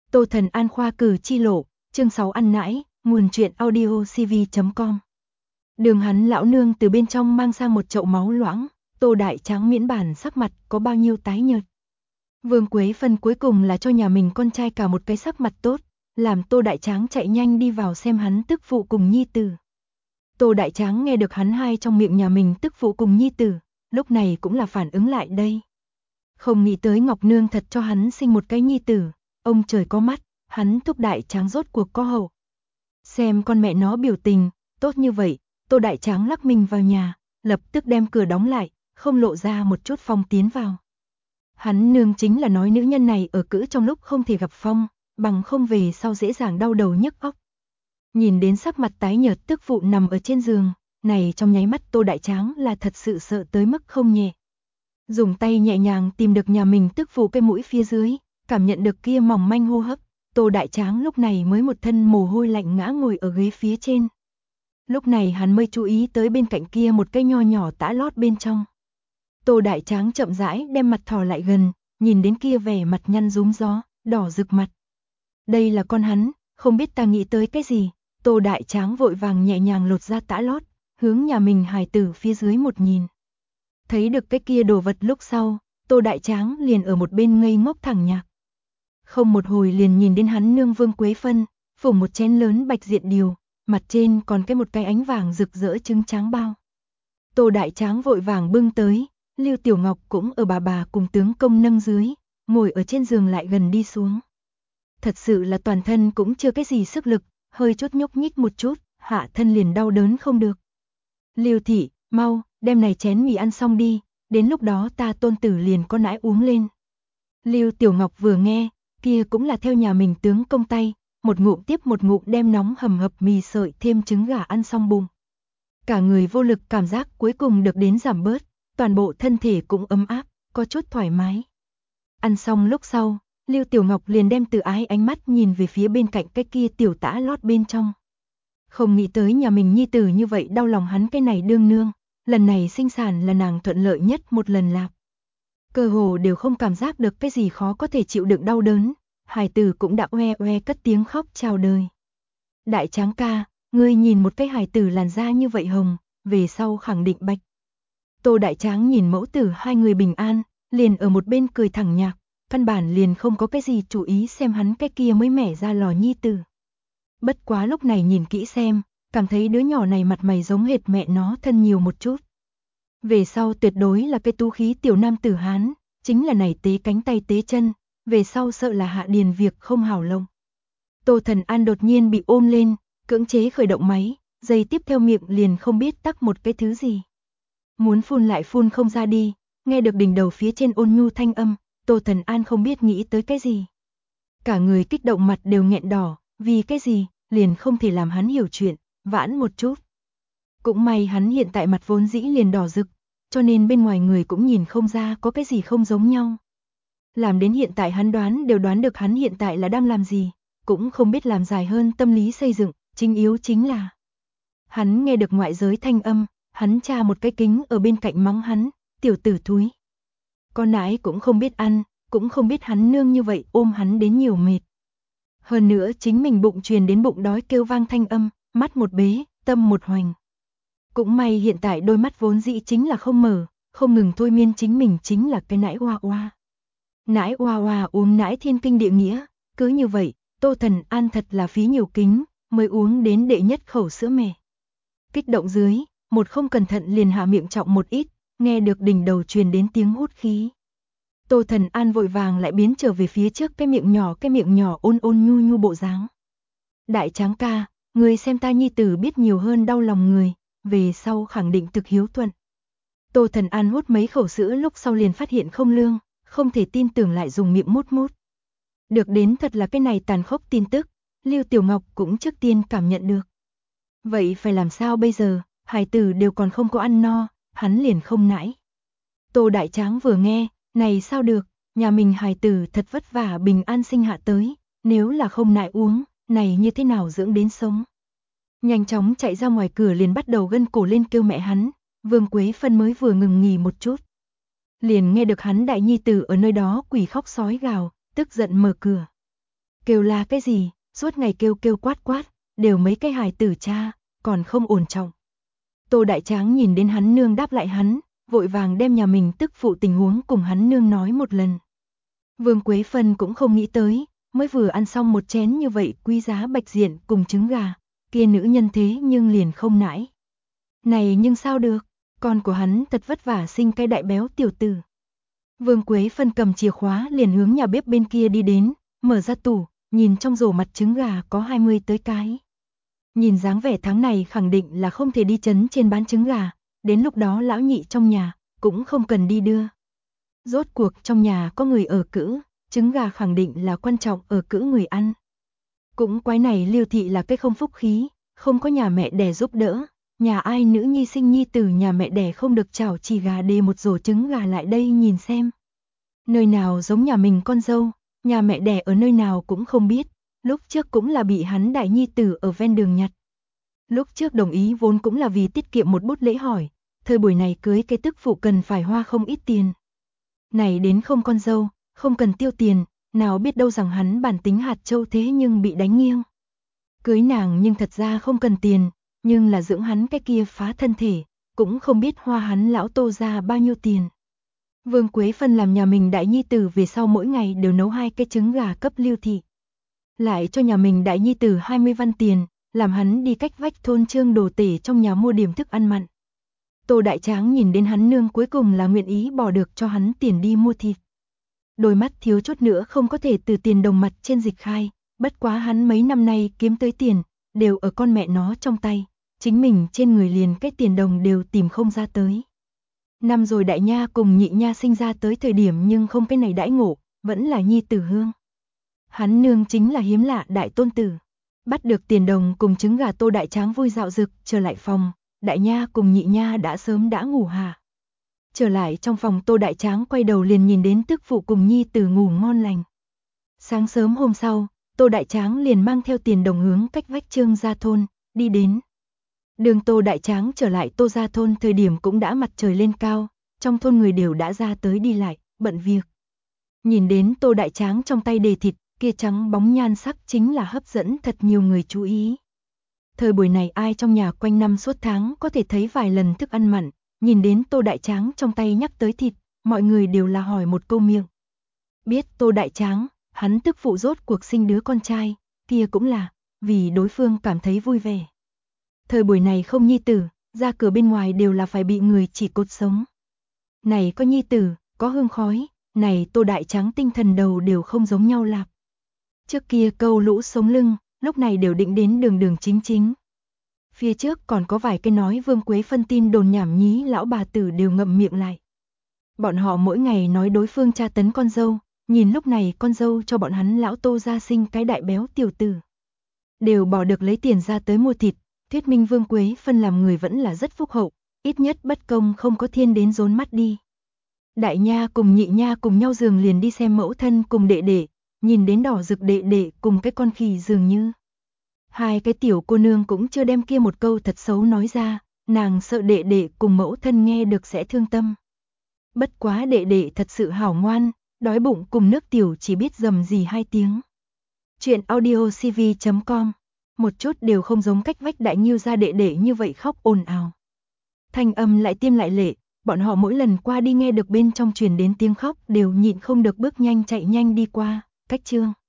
Tô Thần An khoa cử chi lộ, chương 6 ăn nãi, nguồn truyện audio cv.com. Đường hắn lão nương từ bên trong mang sang một chậu máu loãng, Tô Đại Tráng miễn bản sắc mặt có bao nhiêu tái nhợt. Vương Quế Phân cuối cùng là cho nhà mình con trai cả một cái sắc mặt tốt, làm Tô Đại Tráng chạy nhanh đi vào xem hắn tức phụ cùng nhi tử. Tô Đại Tráng nghe được hắn hai trong miệng nhà mình tức phụ cùng nhi tử, lúc này cũng là phản ứng lại đây. Không nghĩ tới Ngọc Nương thật cho hắn sinh một cái nhi tử, ông trời có mắt, hắn Thúc Đại Tráng rốt cuộc có hậu. Xem con mẹ nó biểu tình, tốt như vậy, Tô Đại Tráng lắc mình vào nhà, lập tức đem cửa đóng lại, không lộ ra một chút phong tiến vào. Hắn nương chính là nói nữ nhân này ở cữ trong lúc không thể gặp phong, bằng không về sau dễ dàng đau đầu nhức óc. Nhìn đến sắc mặt tái nhợt tức phụ nằm ở trên giường, này trong nháy mắt Tô Đại Tráng là thật sự sợ tới mức không nhẹ. Dùng tay nhẹ nhàng tìm được nhà mình tức phụ cái mũi phía dưới, cảm nhận được kia mỏng manh hô hấp, Tô Đại Tráng lúc này mới một thân mồ hôi lạnh ngã ngồi ở ghế phía trên. Lúc này hắn mới chú ý tới bên cạnh kia một cái nho nhỏ tã lót bên trong. Tô Đại Tráng chậm rãi đem mặt thò lại gần, nhìn đến kia vẻ mặt nhăn rúm gió, đỏ rực mặt. Đây là con hắn, không biết ta nghĩ tới cái gì. Tô Đại Tráng vội vàng nhẹ nhàng lột ra tã lót, hướng nhà mình hài tử phía dưới một nhìn. Thấy được cái kia đồ vật lúc sau, Tô Đại Tráng liền ở một bên ngây ngốc thẳng nhạc. Không một hồi liền nhìn đến hắn nương Vương Quế Phân, phủng một chén lớn bạch diện điều, mặt trên còn cái một cái ánh vàng rực rỡ trứng tráng bao. Tô Đại Tráng vội vàng bưng tới, Lưu Tiểu Ngọc cũng ở bà cùng tướng công nâng dưới, ngồi ở trên giường lại gần đi xuống. Thật sự là toàn thân cũng chưa cái gì sức lực, hơi chút nhúc nhích một chút, hạ thân liền đau đớn không được. Lưu thị, mau, đem này chén mì ăn xong đi, đến lúc đó ta tôn tử liền có nãi uống lên. Lưu Tiểu Ngọc vừa nghe, kia cũng là theo nhà mình tướng công tay, một ngụm tiếp một ngụm đem nóng hầm hập mì sợi thêm trứng gà ăn xong bụng. Cả người vô lực cảm giác cuối cùng được đến giảm bớt, toàn bộ thân thể cũng ấm áp, có chút thoải mái. Ăn xong lúc sau, Lưu Tiểu Ngọc liền đem từ ái ánh mắt nhìn về phía bên cạnh cái kia tiểu tã lót bên trong. Không nghĩ tới nhà mình nhi tử như vậy đau lòng hắn cái này đương nương, lần này sinh sản là nàng thuận lợi nhất một lần lạc. Cơ hồ đều không cảm giác được cái gì khó có thể chịu đựng đau đớn, hài tử cũng đã oe oe cất tiếng khóc chào đời. Đại Tráng ca, ngươi nhìn một cái hài tử làn da như vậy hồng, về sau khẳng định bạch. Tô Đại Tráng nhìn mẫu tử hai người bình an, liền ở một bên cười thẳng nhạc, căn bản liền không có cái gì chú ý xem hắn cái kia mới mẻ ra lò nhi tử. Bất quá lúc này nhìn kỹ xem, cảm thấy đứa nhỏ này mặt mày giống hệt mẹ nó thân nhiều một chút. Về sau tuyệt đối là cái tú khí tiểu nam tử Hán, chính là này tế cánh tay tế chân, về sau sợ là hạ điền việc không hảo lông. Tô Thần An đột nhiên bị ôm lên, cưỡng chế khởi động máy, giây tiếp theo miệng liền không biết tắc một cái thứ gì. Muốn phun lại phun không ra đi, nghe được đỉnh đầu phía trên ôn nhu thanh âm, Tô Thần An không biết nghĩ tới cái gì. Cả người kích động mặt đều nghẹn đỏ, vì cái gì, liền không thể làm hắn hiểu chuyện, vãn một chút. Cũng may hắn hiện tại mặt vốn dĩ liền đỏ rực, cho nên bên ngoài người cũng nhìn không ra có cái gì không giống nhau. Làm đến hiện tại hắn đều đoán được hắn hiện tại là đang làm gì, cũng không biết làm dài hơn tâm lý xây dựng, chính yếu chính là. Hắn nghe được ngoại giới thanh âm, hắn tra một cái kính ở bên cạnh mắng hắn, tiểu tử thúi. Con nãi cũng không biết ăn, cũng không biết hắn nương như vậy ôm hắn đến nhiều mệt. Hơn nữa chính mình bụng truyền đến bụng đói kêu vang thanh âm, mắt một bế, tâm một hoành. Cũng may hiện tại đôi mắt vốn dĩ chính là không mở, không ngừng thôi miên chính mình chính là cái nãi hoa hoa. Nãi hoa hoa uống nãi thiên kinh địa nghĩa, cứ như vậy, Tô Thần An thật là phí nhiều kính, mới uống đến đệ nhất khẩu sữa mẹ. Kích động dưới, một không cẩn thận liền hạ miệng trọng một ít, nghe được đỉnh đầu truyền đến tiếng hút khí. Tô Thần An vội vàng lại biến trở về phía trước cái miệng nhỏ ôn ôn nhu nhu bộ dáng. Đại Tráng ca, người xem ta nhi tử biết nhiều hơn đau lòng người, về sau khẳng định thực hiếu thuận. Tô Thần An hút mấy khẩu sữa lúc sau liền phát hiện không lương, không thể tin tưởng lại dùng miệng mút mút. Được đến thật là cái này tàn khốc tin tức, Lưu Tiểu Ngọc cũng trước tiên cảm nhận được. Vậy phải làm sao bây giờ, hài tử đều còn không có ăn no, hắn liền không nãi. Tô Đại Tráng vừa nghe, này sao được, nhà mình hài tử thật vất vả bình an sinh hạ tới, nếu là không nãi uống, này như thế nào dưỡng đến sống. Nhanh chóng chạy ra ngoài cửa liền bắt đầu gân cổ lên kêu mẹ hắn, Vương Quế Phân mới vừa ngừng nghỉ một chút. Liền nghe được hắn đại nhi tử ở nơi đó quỷ khóc sói gào, tức giận mở cửa. Kêu la cái gì, suốt ngày kêu kêu quát quát, đều mấy cái hài tử cha, còn không ổn trọng. Tô Đại Tráng nhìn đến hắn nương đáp lại hắn, vội vàng đem nhà mình tức phụ tình huống cùng hắn nương nói một lần. Vương Quế Phân cũng không nghĩ tới, mới vừa ăn xong một chén như vậy quý giá bạch diện cùng trứng gà, kia nữ nhân thế nhưng liền không nãi. Này nhưng sao được, con của hắn thật vất vả sinh cái đại béo tiểu tử. Vương Quế Phân cầm chìa khóa liền hướng nhà bếp bên kia đi đến, mở ra tủ, nhìn trong rổ mặt trứng gà có 20 tới cái. Nhìn dáng vẻ tháng này khẳng định là không thể đi trấn trên bán trứng gà, đến lúc đó lão nhị trong nhà, cũng không cần đi đưa. Rốt cuộc trong nhà có người ở cữ, trứng gà khẳng định là quan trọng ở cữ người ăn. Cũng quái này Liêu thị là cái không phúc khí, không có nhà mẹ đẻ giúp đỡ, nhà ai nữ nhi sinh nhi từ nhà mẹ đẻ không được chảo chỉ gà đề một rổ trứng gà lại đây nhìn xem. Nơi nào giống nhà mình con dâu, nhà mẹ đẻ ở nơi nào cũng không biết, lúc trước cũng là bị hắn đại nhi tử ở ven đường nhặt. Lúc trước đồng ý vốn cũng là vì tiết kiệm một bút lễ hỏi, thời buổi này cưới cái tức phụ cần phải hoa không ít tiền. Này đến không con dâu, không cần tiêu tiền, nào biết đâu rằng hắn bản tính hạt châu thế nhưng bị đánh nghiêng. Cưới nàng nhưng thật ra không cần tiền, nhưng là dưỡng hắn cái kia phá thân thể, cũng không biết hoa hắn lão Tô ra bao nhiêu tiền. Vương Quế Phân làm nhà mình đại nhi tử về sau mỗi ngày đều nấu 2 cái trứng gà cấp Liêu thị. Lại cho nhà mình đại nhi tử 20 văn tiền, làm hắn đi cách vách thôn Trương Đồ Tể trong nhà mua điểm thức ăn mặn. Tô Đại Tráng nhìn đến hắn nương cuối cùng là nguyện ý bỏ được cho hắn tiền đi mua thịt. Đôi mắt thiếu chút nữa không có thể từ tiền đồng mặt trên dịch khai, bất quá hắn mấy năm nay kiếm tới tiền, đều ở con mẹ nó trong tay, chính mình trên người liền cái tiền đồng đều tìm không ra tới. Năm rồi đại nha cùng nhị nha sinh ra tới thời điểm nhưng không cái này đãi ngộ, vẫn là nhi tử hương. Hắn nương chính là hiếm lạ đại tôn tử. Bắt được tiền đồng cùng trứng gà Tô Đại Tráng vui dạo dực, trở lại phòng, đại nha cùng nhị nha đã sớm đã ngủ hà. Trở lại trong phòng Tô Đại Tráng quay đầu liền nhìn đến tức phụ cùng nhi tử ngủ ngon lành. Sáng sớm hôm sau, Tô Đại Tráng liền mang theo tiền đồng hướng cách vách Trương gia thôn, đi đến. Đường Tô Đại Tráng trở lại Tô gia thôn thời điểm cũng đã mặt trời lên cao, trong thôn người đều đã ra tới đi lại, bận việc. Nhìn đến Tô Đại Tráng trong tay đề thịt, kia trắng bóng nhan sắc chính là hấp dẫn thật nhiều người chú ý. Thời buổi này ai trong nhà quanh năm suốt tháng có thể thấy vài lần thức ăn mặn, nhìn đến Tô Đại Tráng trong tay nhắc tới thịt, mọi người đều là hỏi một câu miệng. Biết Tô Đại Tráng, hắn tức phụ rốt cuộc sinh đứa con trai, kia cũng là vì đối phương cảm thấy vui vẻ. Thời buổi này không nhi tử, ra cửa bên ngoài đều là phải bị người chỉ cột sống. Này có nhi tử, có hương khói, này Tô Đại Tráng tinh thần đầu đều không giống nhau lạp. Trước kia câu lũ sống lưng, lúc này đều định đến đường đường chính chính. Phía trước còn có vài cái nói Vương Quế Phân tin đồn nhảm nhí lão bà tử đều ngậm miệng lại. Bọn họ mỗi ngày nói đối phương tra tấn con dâu, nhìn lúc này con dâu cho bọn hắn lão Tô gia sinh cái đại béo tiểu tử. Đều bỏ được lấy tiền ra tới mua thịt, thuyết minh Vương Quế Phân làm người vẫn là rất phúc hậu, ít nhất bất công không có thiên đến rốn mắt đi. Đại nha cùng nhị nha cùng nhau giường liền đi xem mẫu thân cùng đệ đệ, nhìn đến đỏ rực đệ đệ cùng cái con khỉ dường như. Hai cái tiểu cô nương cũng chưa đem kia một câu thật xấu nói ra, nàng sợ đệ đệ cùng mẫu thân nghe được sẽ thương tâm. Bất quá đệ đệ thật sự hảo ngoan, đói bụng cùng nước tiểu chỉ biết dầm gì 2 tiếng. Chuyện audiocv.com, một chút đều không giống cách vách đại nghiêu ra đệ đệ như vậy khóc ồn ào. Thanh âm lại tiêm lại lệ, bọn họ mỗi lần qua đi nghe được bên trong truyền đến tiếng khóc đều nhịn không được bước nhanh chạy nhanh đi qua, cách Trương